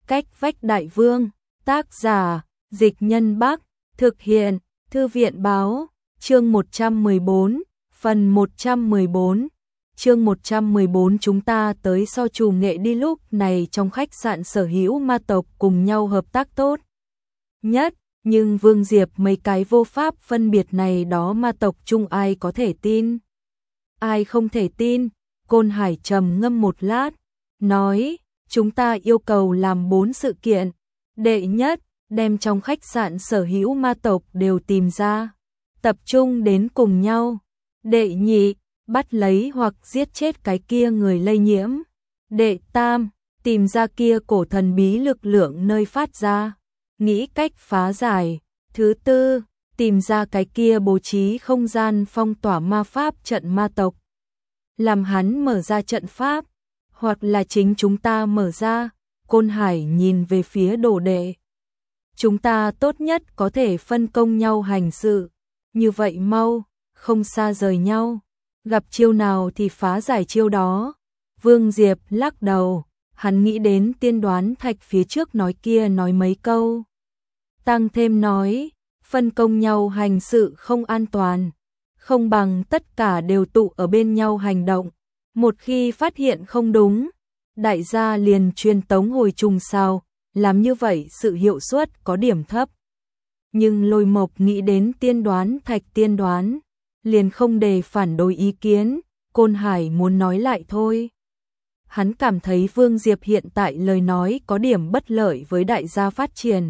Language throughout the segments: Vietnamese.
Cách vách đại vương, tác giả, Dịch Nhân Bắc, thực hiện, Thư viện báo, chương 114, phần 114. Chương 114 chúng ta tới so trù nghệ đi. Lúc này trong khách sạn sở hữu ma tộc cùng nhau hợp tác tốt nhất, nhưng Vương Diệp mấy cái vô pháp phân biệt này đó ma tộc chung ai có thể tin, ai không thể tin. Côn Hải trầm ngâm một lát, nói, chúng ta yêu cầu làm 4 sự kiện. Đệ nhất, đem trong khách sạn sở hữu ma tộc đều tìm ra, tập trung đến cùng nhau. Đệ nhị, bắt lấy hoặc giết chết cái kia người lây nhiễm. Đệ tam, tìm ra kia cổ thần bí lực lượng nơi phát ra, nghĩ cách phá giải. Thứ tư, tìm ra cái kia bố trí không gian phong tỏa ma pháp trận ma tộc, làm hắn mở ra trận pháp, hoặc là chính chúng ta mở ra. Côn Hải nhìn về phía đồ đệ. Chúng ta tốt nhất có thể phân công nhau hành sự, như vậy mau, không xa rời nhau, gặp chiêu nào thì phá giải chiêu đó. Vương Diệp lắc đầu, hắn nghĩ đến tiên đoán thạch phía trước nói kia nói mấy câu. Tăng thêm nói, phân công nhau hành sự không an toàn, không bằng tất cả đều tụ ở bên nhau hành động. Một khi phát hiện không đúng, đại gia liền truyền tống hồi trùng sao, làm như vậy sự hiệu suất có điểm thấp. Nhưng Lôi Mộc nghĩ đến tiên đoán thạch tiên đoán, liền không đề phản đối ý kiến. Côn Hải muốn nói lại thôi. Hắn cảm thấy Vương Diệp hiện tại lời nói có điểm bất lợi với đại gia phát triển.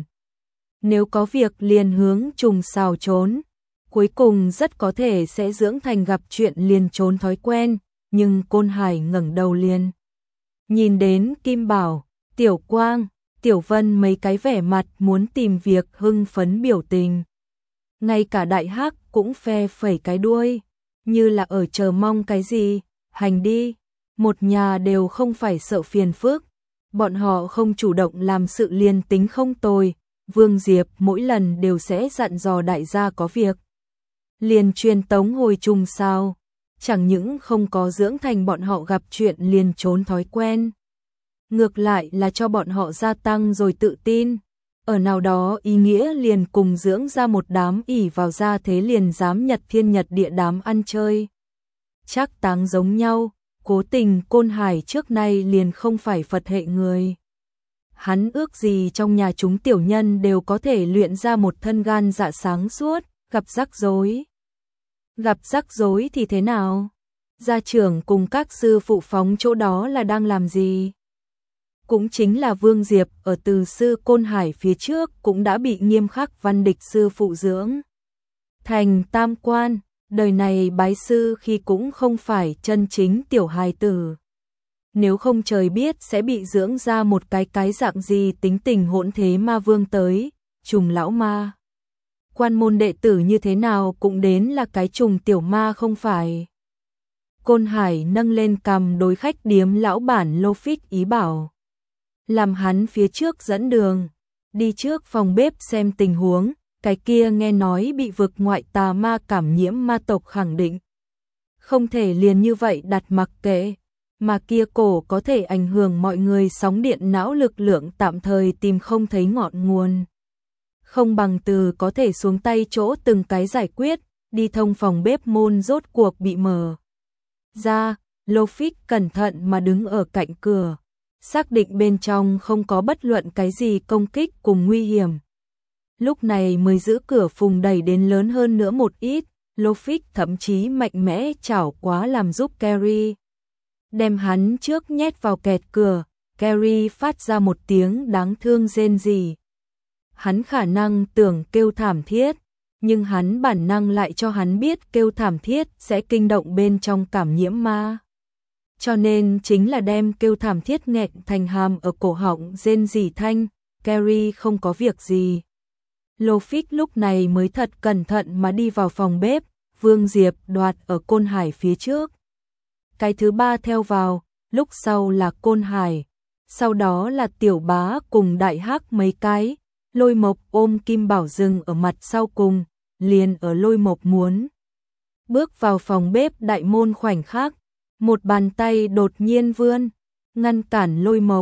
Nếu có việc liền hướng trùng xào trốn, cuối cùng rất có thể sẽ dưỡng thành gặp chuyện liền trốn thói quen. Nhưng Côn Hải ngẩng đầu liền nhìn đến Kim Bảo, Tiểu Quang, Tiểu Vân mấy cái vẻ mặt muốn tìm việc hưng phấn biểu tình. Ngay cả Đại Hắc cũng phe phẩy cái đuôi, như là ở chờ mong cái gì. Hành đi, một nhà đều không phải sợ phiền phức, bọn họ không chủ động làm sự liền tính không tồi. Vương Diệp mỗi lần đều sẽ dặn dò đại gia có việc liền truyền tống hồi trùng sao, chẳng những không có dưỡng thành bọn họ gặp chuyện liền trốn thói quen, ngược lại là cho bọn họ gia tăng rồi tự tin. Ở nào đó ý nghĩa liền cùng dưỡng ra một đám ỷ vào gia thế liền dám nhật thiên nhật địa đám ăn chơi chắc táng giống nhau. Cố tình Côn Hải trước nay liền không phải Phật hệ người. Hắn ước gì trong nhà chúng tiểu nhân đều có thể luyện ra một thân gan dạ sáng suốt. Gặp rắc rối, gặp rắc rối thì thế nào? Gia trưởng cùng các sư phụ phóng chỗ đó là đang làm gì? Cũng chính là Vương Diệp ở từ sư Côn Hải phía trước cũng đã bị nghiêm khắc văn địch sư phụ dưỡng thành tam quan, đời này bái sư khi cũng không phải chân chính tiểu hài tử. Nếu không trời biết sẽ bị dưỡng ra một cái dạng gì tính tình hỗn thế ma vương tới. Trùng lão ma quan môn đệ tử như thế nào cũng đến là cái trùng tiểu ma không phải. Côn Hải nâng lên cằm đối khách điếm lão bản Lô Phích ý bảo, làm hắn phía trước dẫn đường, đi trước phòng bếp xem tình huống. Cái kia nghe nói bị vực ngoại tà ma cảm nhiễm ma tộc khẳng định không thể liền như vậy đặt mặc kệ, mà kia cổ có thể ảnh hưởng mọi người sóng điện não lực lượng tạm thời tìm không thấy ngọn nguồn. Không bằng từ có thể xuống tay chỗ từng cái giải quyết. Đi thông phòng bếp môn rốt cuộc bị mở ra. Lô Phích cẩn thận mà đứng ở cạnh cửa, xác định bên trong không có bất luận cái gì công kích cùng nguy hiểm. Lúc này mới giữ cửa phùng đẩy đến lớn hơn nữa một ít. Lô Phích thậm chí mạnh mẽ chảo quá làm giúp Carrie, đem hắn trước nhét vào kẹt cửa. Carrie phát ra một tiếng đáng thương rên rỉ. Hắn khả năng tưởng kêu thảm thiết, nhưng hắn bản năng lại cho hắn biết kêu thảm thiết sẽ kinh động bên trong cảm nhiễm ma. Cho nên chính là đem kêu thảm thiết nghẹn thành hàm ở cổ họng rên rỉ thanh. Carrie không có việc gì. Lô Phích lúc này mới thật cẩn thận mà đi vào phòng bếp. Vương Diệp đoạt ở Côn Hải phía trước. Cái thứ ba theo vào, lúc sau là Côn Hải, sau đó là Tiểu Bá cùng Đại Hắc mấy cái. Lôi Mộc ôm Kim Bảo dừng ở mặt sau cùng, liền ở Lôi Mộc muốn bước vào phòng bếp đại môn khoảnh khắc, một bàn tay đột nhiên vươn, ngăn cản Lôi Mộc.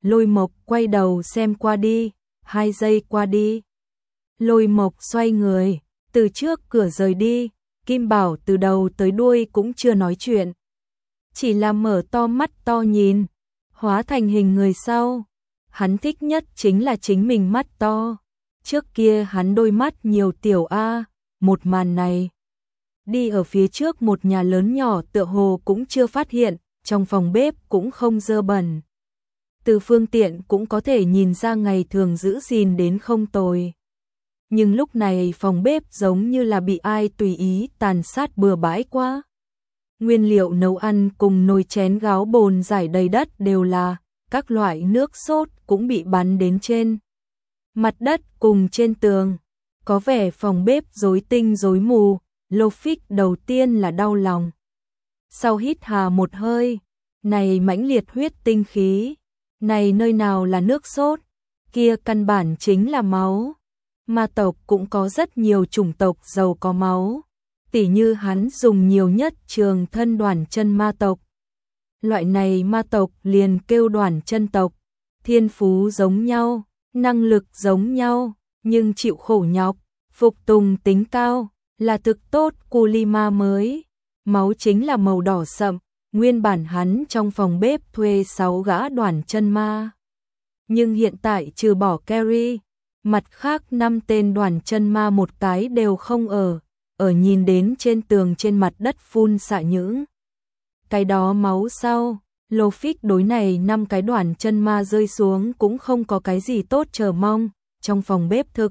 Lôi Mộc quay đầu xem qua đi, 2 giây qua đi. Lôi Mộc xoay người, từ trước cửa rời đi, Kim Bảo từ đầu tới đuôi cũng chưa nói chuyện. Chỉ là mở to mắt to nhìn, hóa thành hình người sau. Hắn thích nhất chính là chính mình mắt to. Trước kia hắn đôi mắt nhiều tiểu a, một màn này. Đi ở phía trước một nhà lớn nhỏ tựa hồ cũng chưa phát hiện, trong phòng bếp cũng không dơ bẩn. Từ phương tiện cũng có thể nhìn ra ngày thường giữ gìn đến không tồi. Nhưng lúc này phòng bếp giống như là bị ai tùy ý tàn sát bừa bãi quá. Nguyên liệu nấu ăn cùng nồi chén gáo bồn rải đầy đất đều là, các loại nước sốt cũng bị bắn đến trên mặt đất cùng trên tường. Có vẻ phòng bếp rối tinh rối mù, Lofik đầu tiên là đau lòng. Sau hít hà một hơi, này mãnh liệt huyết tinh khí, này nơi nào là nước sốt, kia căn bản chính là máu. Ma tộc cũng có rất nhiều chủng tộc giàu có máu, tỉ như hắn dùng nhiều nhất trường thân Đoản Chân ma tộc. Loại này ma tộc liền kêu Đoản Chân tộc, thiên phú giống nhau, năng lực giống nhau, nhưng chịu khổ nhọc, phục tùng tính cao, là thực tốt Kulima mới. Máu chính là màu đỏ sậm, nguyên bản hắn trong phòng bếp thuê 6 gã Đoản Chân ma. Nhưng hiện tại trừ bỏ Carrie, mặt khác 5 tên Đoản Chân ma một cái đều không ở nhìn đến trên tường trên mặt đất phun xạ những cái đó máu sau. Lofik đối này 5 cái Đoản Chân ma rơi xuống cũng không có cái gì tốt chờ mong. Trong phòng bếp thực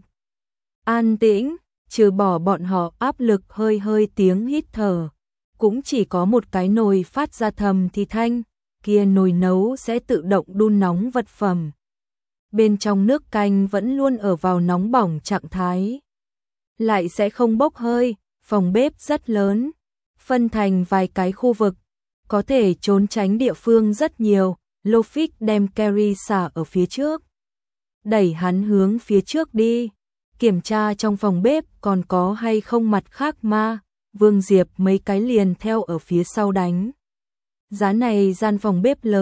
an tĩnh, trừ bỏ bọn họ áp lực hơi hơi tiếng hít thở, cũng chỉ có một cái nồi phát ra thầm thì thanh, kia nồi nấu sẽ tự động đun nóng vật phẩm. Bên trong nước canh vẫn luôn ở vào nóng bỏng trạng thái, lại sẽ không bốc hơi. Phòng bếp rất lớn, phân thành vài cái khu vực, có thể trốn tránh địa phương rất nhiều. Lofik đem Carrie xả ở phía trước, đẩy hắn hướng phía trước đi, kiểm tra trong phòng bếp còn có hay không mặt khác ma. Vương Diệp mấy cái liền theo ở phía sau đánh giá này gian phòng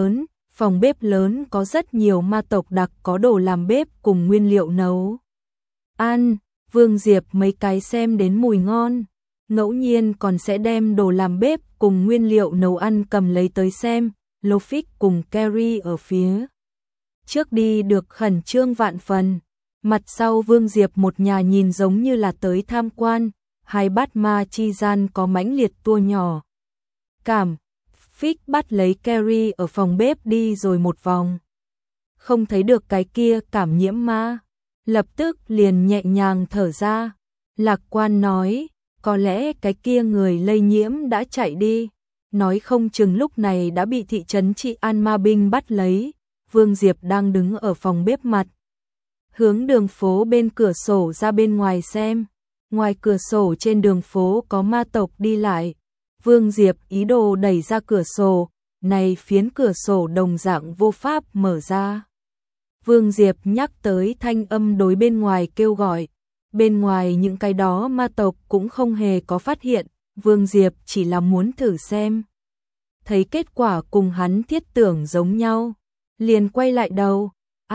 bếp lớn có rất nhiều ma tộc đặc có đồ làm bếp cùng nguyên liệu nấu ăn. Vương Diệp mấy cái xem đến mùi ngon, ngẫu nhiên còn sẽ đem đồ làm bếp cùng nguyên liệu nấu ăn cầm lấy tới xem. Lofik cùng Carrie ở phía trước đi được khẩn trương vạn phần, mặt sau Vương Diệp một nhà nhìn giống như là tới tham quan. Hai bát ma chi gian có mãnh liệt tua nhỏ cảm. Fix bắt lấy Carrie ở phòng bếp đi rồi một vòng, không thấy được cái kia cảm nhiễm ma, lập tức liền nhẹ nhàng thở ra, lạc quan nói, có lẽ cái kia người lây nhiễm đã chạy đi, nói không chừng lúc này đã bị thị trấn trị an ma binh bắt lấy. Vương Diệp đang đứng ở phòng bếp mặt, hướng đường phố bên cửa sổ ra bên ngoài xem. Ngoài cửa sổ trên đường phố có ma tộc đi lại. Vương Diệp ý đồ đẩy ra cửa sổ, này phiến cửa sổ đồng dạng vô pháp mở ra. Vương Diệp nhắc tới thanh âm đối bên ngoài kêu gọi. Bên ngoài những cái đó ma tộc cũng không hề có phát hiện. Vương Diệp chỉ là muốn thử xem. Thấy kết quả cùng hắn thiết tưởng giống nhau, liền quay lại đầu.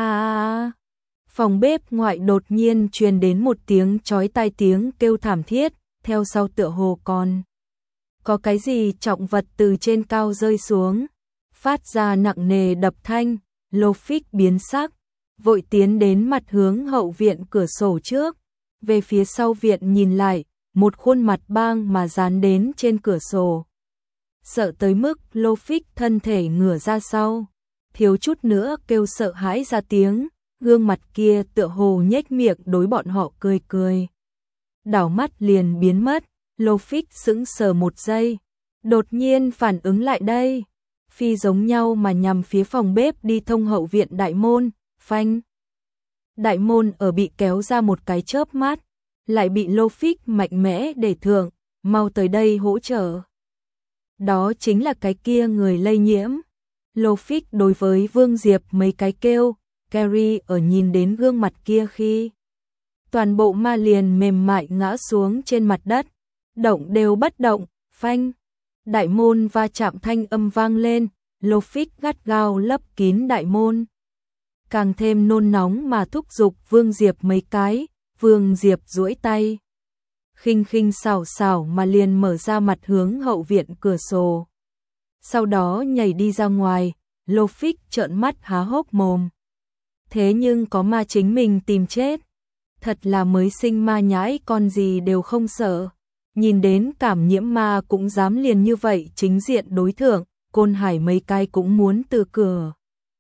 Phòng bếp ngoại đột nhiên truyền đến một tiếng chói tai tiếng kêu thảm thiết, theo sau tựa hồ còn có cái gì trọng vật từ trên cao rơi xuống, phát ra nặng nề đập thanh. Lofik biến sắc, vội tiến đến mặt hướng hậu viện cửa sổ trước, về phía sau viện nhìn lại, một khuôn mặt bang mà dán đến trên cửa sổ. Sợ tới mức Lofik thân thể ngửa ra sau, thiếu chút nữa kêu sợ hãi ra tiếng. Gương mặt kia tựa hồ nhếch miệng đối bọn họ cười cười, đảo mắt liền biến mất. Lofik sững sờ một giây, đột nhiên phản ứng lại đây, phi giống nhau mà nhằm phía phòng bếp đi thông hậu viện đại môn. Phanh, đại môn ở bị kéo ra một cái chớp mắt, lại bị Lofik mạnh mẽ để thượng, mau tới đây hỗ trợ. Đó chính là cái kia người lây nhiễm. Lofik đối với Vương Diệp mấy cái kêu. Carrie ở nhìn đến gương mặt kia khi toàn bộ ma liền mềm mại ngã xuống trên mặt đất, động đều bất động. Phanh, đại môn va chạm thanh âm vang lên, Lofik gắt gao lấp kín đại môn. càng thêm nôn nóng mà thúc giục Vương Diệp mấy cái. Vương Diệp duỗi tay, khinh khinh xảo xảo mà liền mở ra mặt hướng hậu viện cửa sổ. Sau đó nhảy đi ra ngoài, Lô Phích trợn mắt há hốc mồm. Thế nhưng có ma chính mình tìm chết. Thật là mới sinh ma nhãi, con gì đều không sợ. Nhìn đến Cảm Nhiễm ma cũng dám liền như vậy chính diện đối thượng, Côn Hải mấy cái cũng muốn từ cửa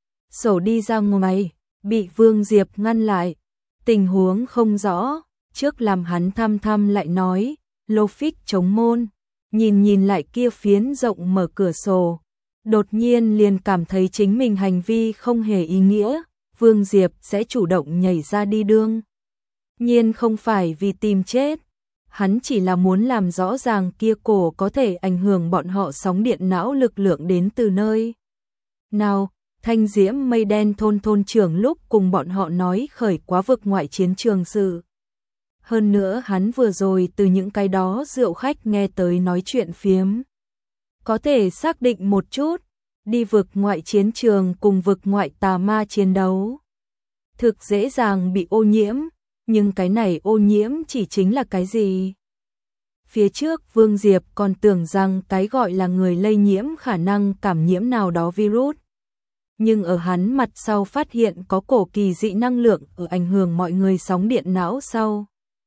sổ đi ra ngoài, bị Vương Diệp ngăn lại. Tình huống không rõ, trước làm hắn thăm thăm lại nói. Lô Phích chống môn, nhìn lại kia phiến rộng mở cửa sổ, đột nhiên liền cảm thấy chính mình hành vi không hề ý nghĩa. Vương Diệp sẽ chủ động nhảy ra đi đương nhiên không phải vì tìm chết, hắn chỉ là muốn làm rõ ràng kia cổ có thể ảnh hưởng bọn họ sóng điện não lực lượng đến từ nơi nào. Thanh Diễm Mây Đen thôn trưởng lúc cùng bọn họ nói khởi quá vực ngoại chiến trường sự. Hơn nữa hắn vừa rồi từ những cái đó rượu khách nghe tới nói chuyện phiếm. Có thể xác định một chút, đi vực ngoại chiến trường cùng vực ngoại tà ma chiến đấu. Thực dễ dàng bị ô nhiễm, nhưng cái này ô nhiễm chỉ chính là cái gì? Phía trước Vương Diệp còn tưởng rằng cái gọi là người lây nhiễm khả năng cảm nhiễm nào đó virus. Nhưng ở hắn mặt sau phát hiện có cổ kỳ dị năng lượng ở ảnh hưởng mọi người sóng điện não sau.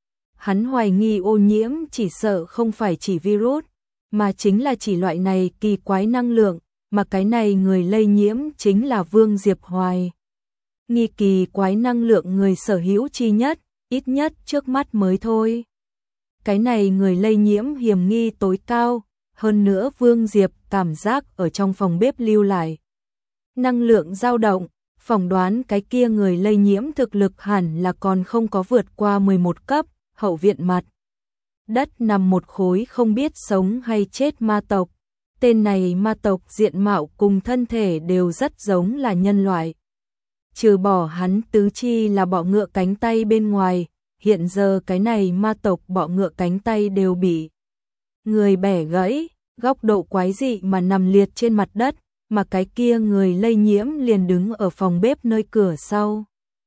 Hắn hoài nghi ô nhiễm chỉ sợ không phải chỉ virus, mà chính là chỉ loại này kỳ quái năng lượng, mà cái này người lây nhiễm chính là Vương Diệp hoài nghi kỳ quái năng lượng người sở hữu chi nhất, ít nhất trước mắt mới thôi. Cái này người lây nhiễm hiểm nghi tối cao, hơn nữa Vương Diệp cảm giác ở trong phòng bếp lưu lại năng lượng dao động, phỏng đoán cái kia người lây nhiễm thực lực hẳn là còn không có vượt qua 11 cấp. Hậu viện mặt đất nằm một khối không biết sống hay chết ma tộc. Tên này ma tộc diện mạo cùng thân thể đều rất giống là nhân loại. Trừ bỏ hắn tứ chi là bọ ngựa cánh tay bên ngoài, hiện giờ cái này ma tộc bọ ngựa cánh tay đều bị người bẻ gãy, góc độ quái dị mà nằm liệt trên mặt đất, mà cái kia người lây nhiễm liền đứng ở phòng bếp nơi cửa sau.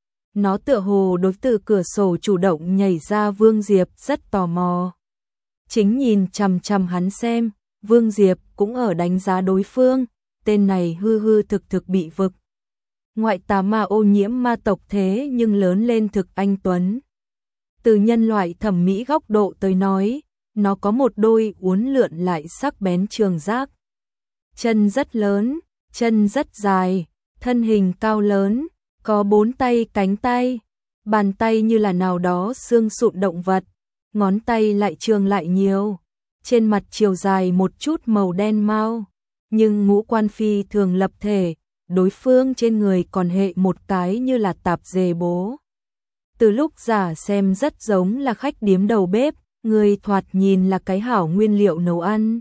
Nó tựa hồ đối từ cửa sổ chủ động nhảy ra. Vương Diệp rất tò mò. Chính nhìn chằm chằm hắn xem, Vương Diệp cũng ở đánh giá đối phương, tên này hư thực bị vực ngoại tà ma ô nhiễm ma tộc thế nhưng lớn lên thực anh tuấn. Từ nhân loại thẩm mỹ góc độ tới nói, nó có một đôi uốn lượn lại sắc bén trường giác. Chân rất lớn, chân rất dài, thân hình cao lớn, có 4 tay cánh tay, bàn tay như là nào đó xương sụn động vật, ngón tay lại trường lại nhiều, trên mặt chiều dài một chút màu đen mau, nhưng ngũ quan phi thường lập thể, đối phương trên người còn hệ một cái như là tạp dề bố. Từ lúc giả xem rất giống là khách điếm đầu bếp, người thoạt nhìn là cái hảo nguyên liệu nấu ăn.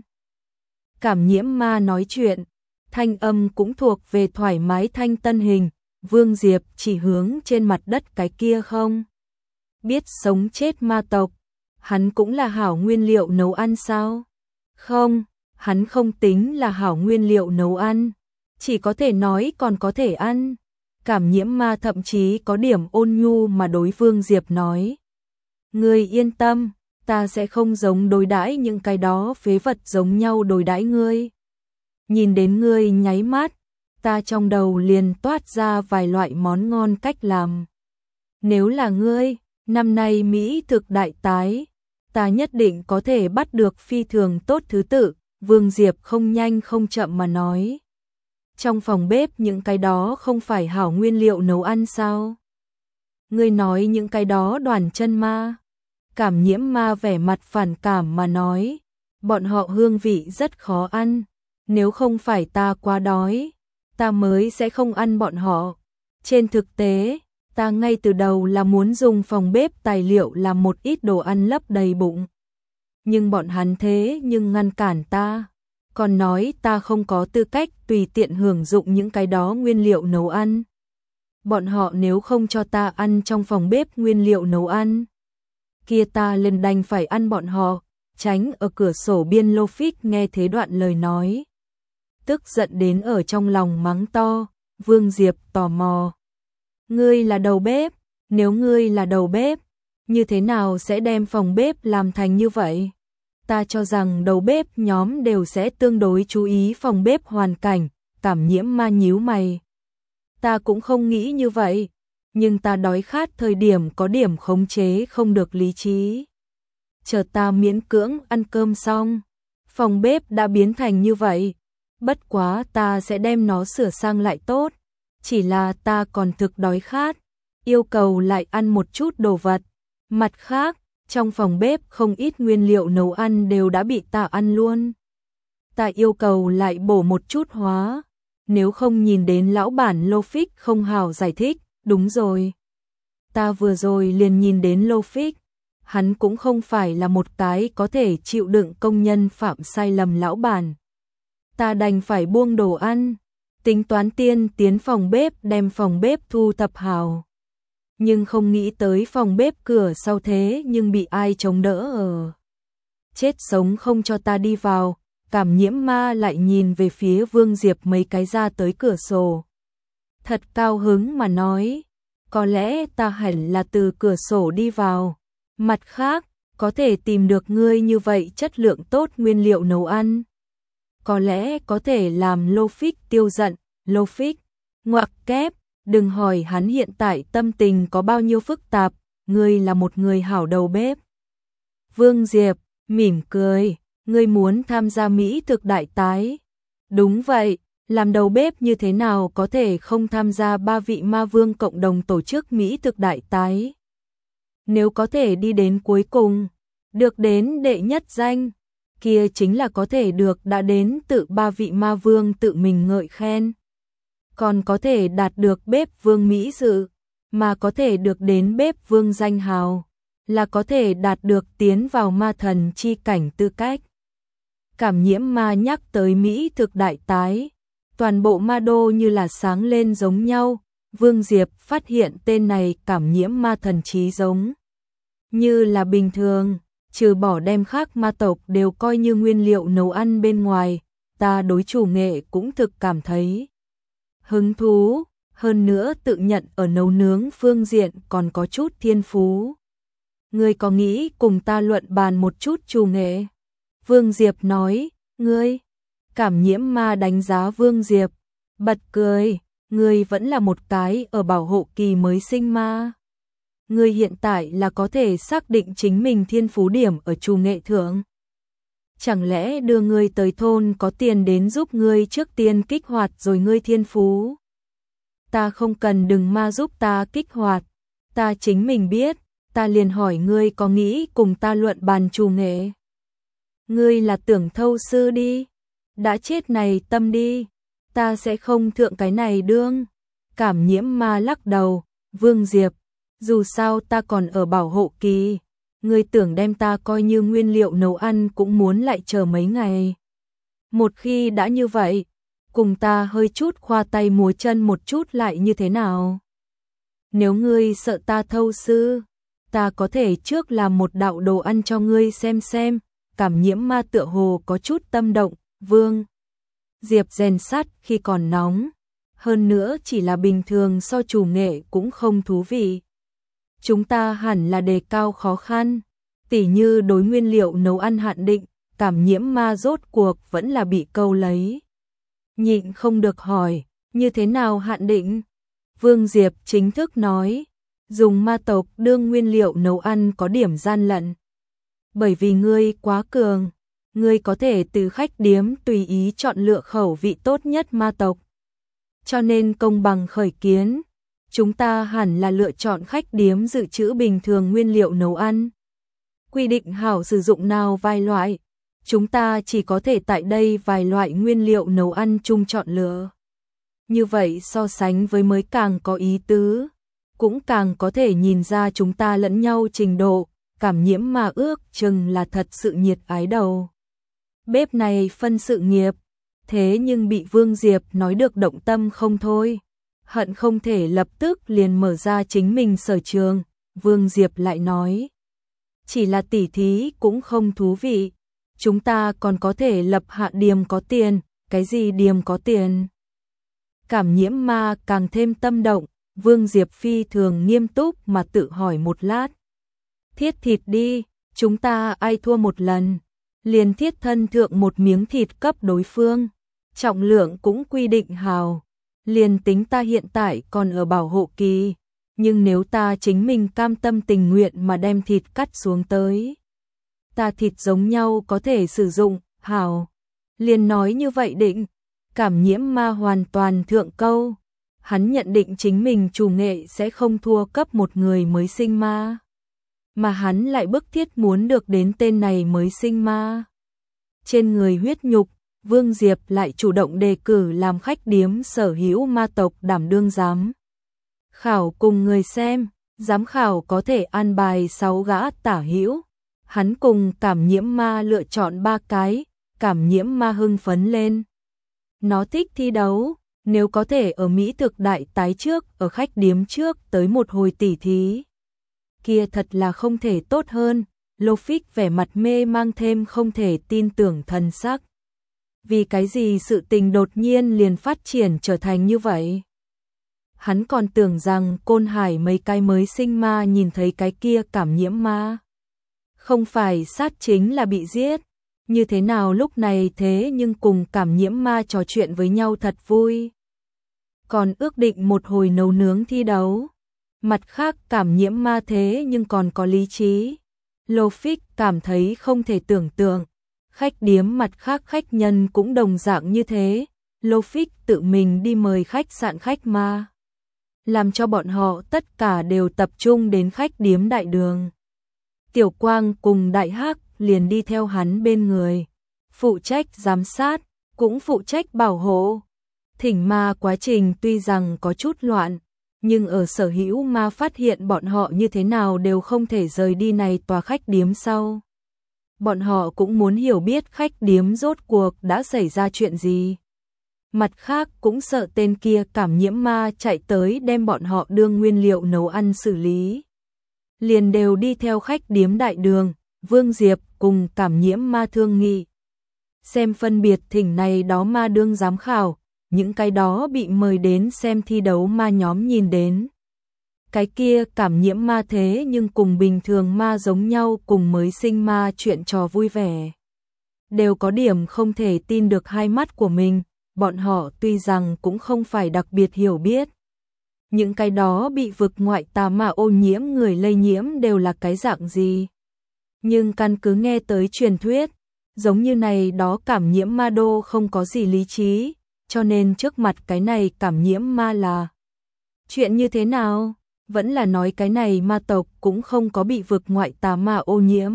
Cảm nhiễm ma nói chuyện, thanh âm cũng thuộc về thoải mái thanh tân hình. Vương Diệp chỉ hướng trên mặt đất cái kia không biết sống chết ma tộc. Hắn cũng là hảo nguyên liệu nấu ăn sao? Không, hắn không tính là hảo nguyên liệu nấu ăn, chỉ có thể nói còn có thể ăn. Cảm nhiễm ma thậm chí có điểm ôn nhu mà đối Vương Diệp nói. Ngươi yên tâm, ta sẽ không giống đối đãi những cái đó phế vật giống nhau đối đãi ngươi. Nhìn đến ngươi nháy mắt, ta trong đầu liền toát ra vài loại món ngon cách làm. Nếu là ngươi, năm nay Mỹ thực đại tái, ta nhất định có thể bắt được phi thường tốt thứ tự. Vương Diệp không nhanh không chậm mà nói. Trong phòng bếp những cái đó không phải hảo nguyên liệu nấu ăn sao? Ngươi nói những cái đó đoàn chân ma. Cảm nhiễm ma vẻ mặt phản cảm mà nói. Bọn họ hương vị rất khó ăn. Nếu không phải ta quá đói, ta mới sẽ không ăn bọn họ. Trên thực tế, ta ngay từ đầu là muốn dùng phòng bếp tài liệu làm một ít đồ ăn lấp đầy bụng. Nhưng bọn hắn thế nhưng ngăn cản ta. Còn nói ta không có tư cách tùy tiện hưởng dụng những cái đó nguyên liệu nấu ăn. Bọn họ nếu không cho ta ăn trong phòng bếp nguyên liệu nấu ăn, kia ta lên đành phải ăn bọn họ. Tránh ở cửa sổ biên Lô Phích nghe thế đoạn lời nói, tức giận đến ở trong lòng mắng to. Vương Diệp tò mò Ngươi là đầu bếp, nếu ngươi là đầu bếp, như thế nào sẽ đem phòng bếp làm thành như vậy? Ta cho rằng đầu bếp nhóm đều sẽ tương đối chú ý phòng bếp hoàn cảnh, Cảm Nhiễm Ma nhíu mày. Ta cũng không nghĩ như vậy, nhưng ta đói khát thời điểm có điểm khống chế không được lý trí. Chờ ta miễn cưỡng ăn cơm xong, phòng bếp đã biến thành như vậy, bất quá ta sẽ đem nó sửa sang lại tốt, chỉ là ta còn thực đói khát, yêu cầu lại ăn một chút đồ vật. Mặt khác, trong phòng bếp không ít nguyên liệu nấu ăn đều đã bị ta ăn luôn. Ta yêu cầu lại bổ một chút hóa, nếu không nhìn đến lão bản Lô Phích không hào giải thích, đúng rồi. Ta vừa rồi liền nhìn đến Lô Phích, hắn cũng không phải là một cái có thể chịu đựng công nhân phạm sai lầm lão bản. Ta đành phải buông đồ ăn, tính toán tiên tiến phòng bếp đem phòng bếp thu thập hào. Nhưng không nghĩ tới phòng bếp cửa sau thế nhưng bị ai chống đỡ ở. Chết sống không cho ta đi vào, Cảm Nhiễm Ma lại nhìn về phía Vương Diệp mấy cái ra tới cửa sổ. Thật cao hứng mà nói, có lẽ ta hẳn là từ cửa sổ đi vào. Mặt khác, có thể tìm được ngươi như vậy chất lượng tốt nguyên liệu nấu ăn. Có lẽ có thể làm Lô Phích tiêu giận, Lô Phích, ngoặc kép, đừng hỏi hắn hiện tại tâm tình có bao nhiêu phức tạp, ngươi là một người hảo đầu bếp. Vương Diệp, mỉm cười, ngươi muốn tham gia Mỹ thực đại tái. Đúng vậy, làm đầu bếp như thế nào có thể không tham gia 3 vị ma vương cộng đồng tổ chức Mỹ thực đại tái. Nếu có thể đi đến cuối cùng, được đến đệ nhất danh, kia chính là có thể được đã đến tự 3 vị ma vương tự mình ngợi khen. Còn có thể đạt được bếp vương Mỹ dự, mà có thể được đến bếp vương danh hào, là có thể đạt được tiến vào ma thần chi cảnh tư cách. Cảm Nhiễm Ma nhắc tới Mỹ thực đại tái, toàn bộ ma đô như là sáng lên giống nhau. Vương Diệp phát hiện tên này Cảm Nhiễm Ma thần trí giống như là bình thường, trừ bỏ đem khác ma tộc đều coi như nguyên liệu nấu ăn bên ngoài, ta đối chủ nghệ cũng thực cảm thấy hứng thú, hơn nữa tự nhận ở nấu nướng phương diện còn có chút thiên phú. Ngươi có nghĩ cùng ta luận bàn một chút chủ nghệ? Vương Diệp nói, ngươi. Cảm Nhiễm Ma đánh giá Vương Diệp, bật cười, ngươi vẫn là một cái ở bảo hộ kỳ mới sinh ma. Ngươi hiện tại là có thể xác định chính mình thiên phú điểm ở chủ nghệ thượng. Chẳng lẽ đưa ngươi tới thôn có tiền đến giúp ngươi trước tiên kích hoạt rồi ngươi thiên phú? Ta không cần đừng ma giúp ta kích hoạt, ta chính mình biết, ta liền hỏi ngươi có nghĩ cùng ta luận bàn chủ nghệ. Ngươi là tưởng thâu sư đi, đã chết này tâm đi, ta sẽ không thượng cái này đương. Cảm Nhiễm Ma lắc đầu, Vương Diệp, dù sao ta còn ở bảo hộ kỳ, ngươi tưởng đem ta coi như nguyên liệu nấu ăn cũng muốn lại chờ mấy ngày. Một khi đã như vậy, cùng ta hơi chút khoa tay múa chân một chút lại như thế nào? Nếu ngươi sợ ta thâu sư, ta có thể trước làm một đạo đồ ăn cho ngươi xem. Cảm Nhiễm Ma tựa hồ có chút tâm động, Vương Diệp rèn sắt khi còn nóng, hơn nữa chỉ là bình thường so chủ nghệ cũng không thú vị. Chúng ta hẳn là đề cao khó khăn, tỉ như đối nguyên liệu nấu ăn hạn định. Cảm Nhiễm Ma rốt cuộc vẫn là bị câu lấy. Nhịn không được hỏi, như thế nào hạn định? Vương Diệp chính thức nói, dùng ma tộc đương nguyên liệu nấu ăn có điểm gian lận. Bởi vì ngươi quá cường, ngươi có thể từ khách điếm tùy ý chọn lựa khẩu vị tốt nhất ma tộc. Cho nên công bằng khởi kiến, chúng ta hẳn là lựa chọn khách điếm dự trữ bình thường nguyên liệu nấu ăn. Quy định hảo sử dụng nào vài loại, chúng ta chỉ có thể tại đây vài loại nguyên liệu nấu ăn chung chọn lựa. Như vậy so sánh với mới càng có ý tứ, cũng càng có thể nhìn ra chúng ta lẫn nhau trình độ. Cảm Nhiễm Ma ước chừng là thật sự nhiệt ái đầu bếp này phân sự nghiệp, thế nhưng bị Vương Diệp nói được động tâm không thôi, hận không thể lập tức liền mở ra chính mình sở trường. Vương Diệp lại nói, chỉ là tỉ thí cũng không thú vị, chúng ta còn có thể lập hạ điểm có tiền. Cái gì điểm có tiền? Cảm Nhiễm Ma càng thêm tâm động, Vương Diệp phi thường nghiêm túc mà tự hỏi một lát. Thiết thịt đi, chúng ta ai thua một lần, liền thiết thân thượng một miếng thịt cấp đối phương. Trọng lượng cũng quy định hào. Liền tính ta hiện tại còn ở bảo hộ kỳ, nhưng nếu ta chính mình cam tâm tình nguyện mà đem thịt cắt xuống tới, ta thịt giống nhau có thể sử dụng, hào. Liền nói như vậy định. Cảm nhiễm ma hoàn toàn thượng câu. Hắn nhận định chính mình chủ nghệ sẽ không thua cấp một người mới sinh ma. Mà hắn lại bức thiết muốn được đến tên này mới sinh ma. Trên người huyết nhục, Vương Diệp lại chủ động đề cử làm khách điếm sở hữu ma tộc đảm đương giám khảo cùng người xem. Giám khảo có thể an bài 6 gã tả hữu. Hắn cùng cảm nhiễm ma lựa chọn 3 cái. Cảm nhiễm ma hưng phấn lên. Nó thích thi đấu, nếu có thể ở Mỹ thực đại tái trước, ở khách điếm trước tới một hồi tỉ thí. Kia thật là không thể tốt hơn. Lofic vẻ mặt mê mang thêm không thể tin tưởng thần sắc. Vì cái gì sự tình đột nhiên liền phát triển trở thành như vậy? Hắn còn tưởng rằng Côn Hải mấy cái mới sinh ma nhìn thấy cái kia cảm nhiễm ma. Không phải sát chính là bị giết. Như thế nào lúc này thế nhưng cùng cảm nhiễm ma trò chuyện với nhau thật vui. Còn ước định một hồi nấu nướng thi đấu. Mặt khác cảm nhiễm ma thế nhưng còn có lý trí. Lofic cảm thấy không thể tưởng tượng. Khách điếm mặt khác khách nhân cũng đồng dạng như thế. Lofic tự mình đi mời khách sạn khách ma. Làm cho bọn họ tất cả đều tập trung đến khách điếm đại đường. Tiểu Quang cùng Đại Hắc liền đi theo hắn bên người. Phụ trách giám sát, cũng phụ trách bảo hộ. Thỉnh ma quá trình tuy rằng có chút loạn, nhưng ở sở hữu ma phát hiện bọn họ như thế nào đều không thể rời đi này tòa khách điếm sau. Bọn họ cũng muốn hiểu biết khách điếm rốt cuộc đã xảy ra chuyện gì. Mặt khác cũng sợ tên kia cảm nhiễm ma chạy tới đem bọn họ đương nguyên liệu nấu ăn xử lý. Liền đều đi theo khách điếm đại đường, Vương Diệp cùng cảm nhiễm ma thương nghị. Xem phân biệt thỉnh này đó ma đương giám khảo, những cái đó bị mời đến xem thi đấu ma nhóm nhìn đến. Cái kia cảm nhiễm ma thế nhưng cùng bình thường ma giống nhau cùng mới sinh ma chuyện trò vui vẻ. Đều có điểm không thể tin được hai mắt của mình, bọn họ tuy rằng cũng không phải đặc biệt hiểu biết. Những cái đó bị vực ngoại tà ma ô nhiễm người lây nhiễm đều là cái dạng gì. Nhưng căn cứ nghe tới truyền thuyết, giống như này đó cảm nhiễm ma đô không có gì lý trí, cho nên trước mặt cái này cảm nhiễm ma là chuyện như thế nào? Vẫn là nói cái này ma tộc cũng không có bị vực ngoại tà ma ô nhiễm.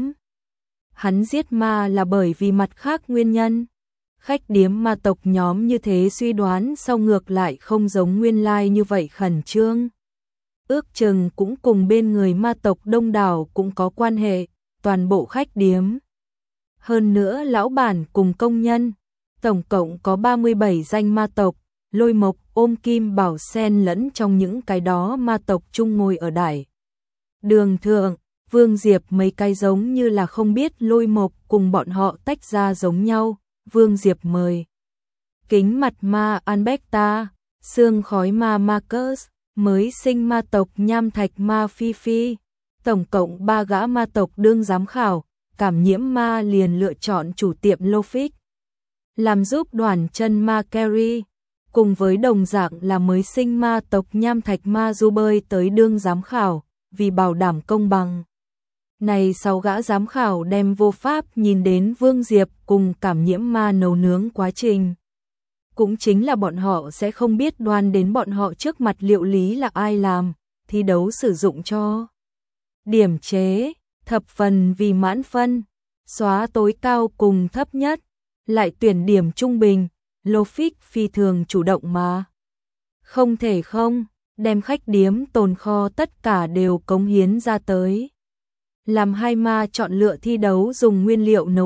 Hắn giết ma là bởi vì mặt khác nguyên nhân. Khách điếm ma tộc nhóm như thế suy đoán sau ngược lại không giống nguyên lai như vậy khẩn trương. Ước chừng cũng cùng bên người ma tộc đông đảo cũng có quan hệ, toàn bộ khách điếm. Hơn nữa lão bản cùng công nhân, tổng cộng có 37 danh ma tộc, Lôi Mộc, Ôm Kim Bảo xen lẫn trong những cái đó ma tộc chung ngồi ở đài. Đường thượng, Vương Diệp mấy cái giống như là không biết Lôi Mộc cùng bọn họ tách ra giống nhau, Vương Diệp mời. Kính mặt ma Albecta, xương khói ma Marcus, mới sinh ma tộc Nham Thạch ma Phi Phi, tổng cộng 3 gã ma tộc đương giám khảo, cảm nhiễm ma liền lựa chọn chủ tiệm Lofic. Làm giúp đoàn chân ma Carrie, cùng với đồng dạng là mới sinh ma tộc Nham Thạch ma Du bơi tới đương giám khảo, vì bảo đảm công bằng. Này 6 gã giám khảo đem vô pháp nhìn đến Vương Diệp cùng cảm nhiễm ma nấu nướng quá trình. Cũng chính là bọn họ sẽ không biết đoan đến bọn họ trước mặt liệu lý là ai làm, thi đấu sử dụng cho. Điểm chế, thập phần vì mãn phân, xóa tối cao cùng thấp nhất, lại tuyển điểm trung bình, Lofic phi thường chủ động mà. Không thể không, đem khách điếm tồn kho tất cả đều cống hiến ra tới. Làm hai ma chọn lựa thi đấu dùng nguyên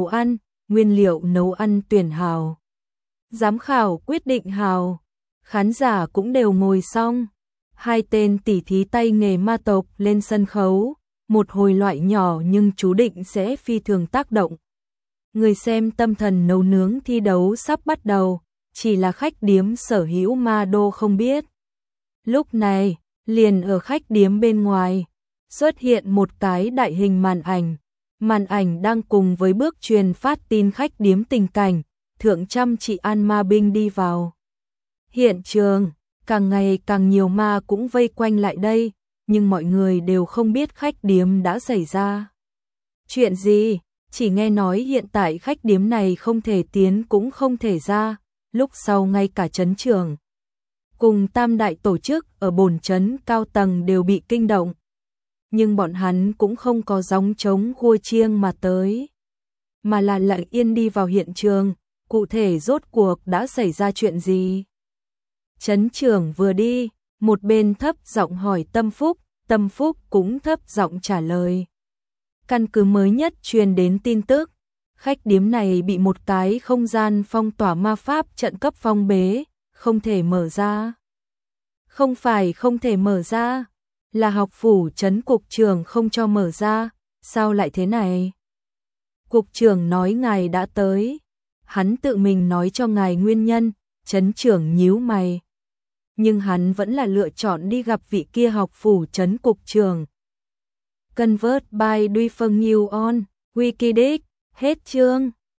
liệu nấu ăn tuyển hào. Giám khảo quyết định hào, khán giả cũng đều ngồi xong. Hai tên tỉ thí tay nghề ma tộc lên sân khấu, một hồi loại nhỏ nhưng chú định sẽ phi thường tác động. Người xem tâm thần nấu nướng thi đấu sắp bắt đầu, chỉ là khách điếm sở hữu ma đô không biết. Lúc này, Liền ở khách điếm bên ngoài, xuất hiện một cái đại hình màn ảnh đang cùng với bước truyền phát tin khách điếm tình cảnh, thượng trăm chị an ma binh đi vào. Hiện trường, càng ngày càng nhiều ma cũng vây quanh lại đây, nhưng mọi người đều không biết khách điếm đã xảy ra chuyện gì, chỉ nghe nói hiện tại khách điếm này không thể tiến cũng không thể ra, lúc sau ngay cả trấn trưởng cùng tam đại tổ chức ở bổn trấn cao tầng đều bị kinh động. Nhưng bọn hắn cũng không có gióng trống khua chiêng mà tới, mà là lặng yên đi vào hiện trường, cụ thể rốt cuộc đã xảy ra chuyện gì. Trấn trưởng vừa đi, một bên thấp giọng hỏi Tâm Phúc cũng thấp giọng trả lời. Căn cứ mới nhất truyền đến tin tức, khách điếm này bị một cái không gian phong tỏa ma pháp trận cấp phong bế, không thể mở ra. Không phải không thể mở ra, là học phủ trấn cục trưởng không cho mở ra, sao lại thế này? Cục trưởng nói ngài đã tới, hắn tự mình nói cho ngài nguyên nhân, trấn trưởng nhíu mày. Nhưng hắn vẫn là lựa chọn đi gặp vị kia học phủ trấn cục trưởng. Convert by Duy Phân New On, Wikidex, hết chương.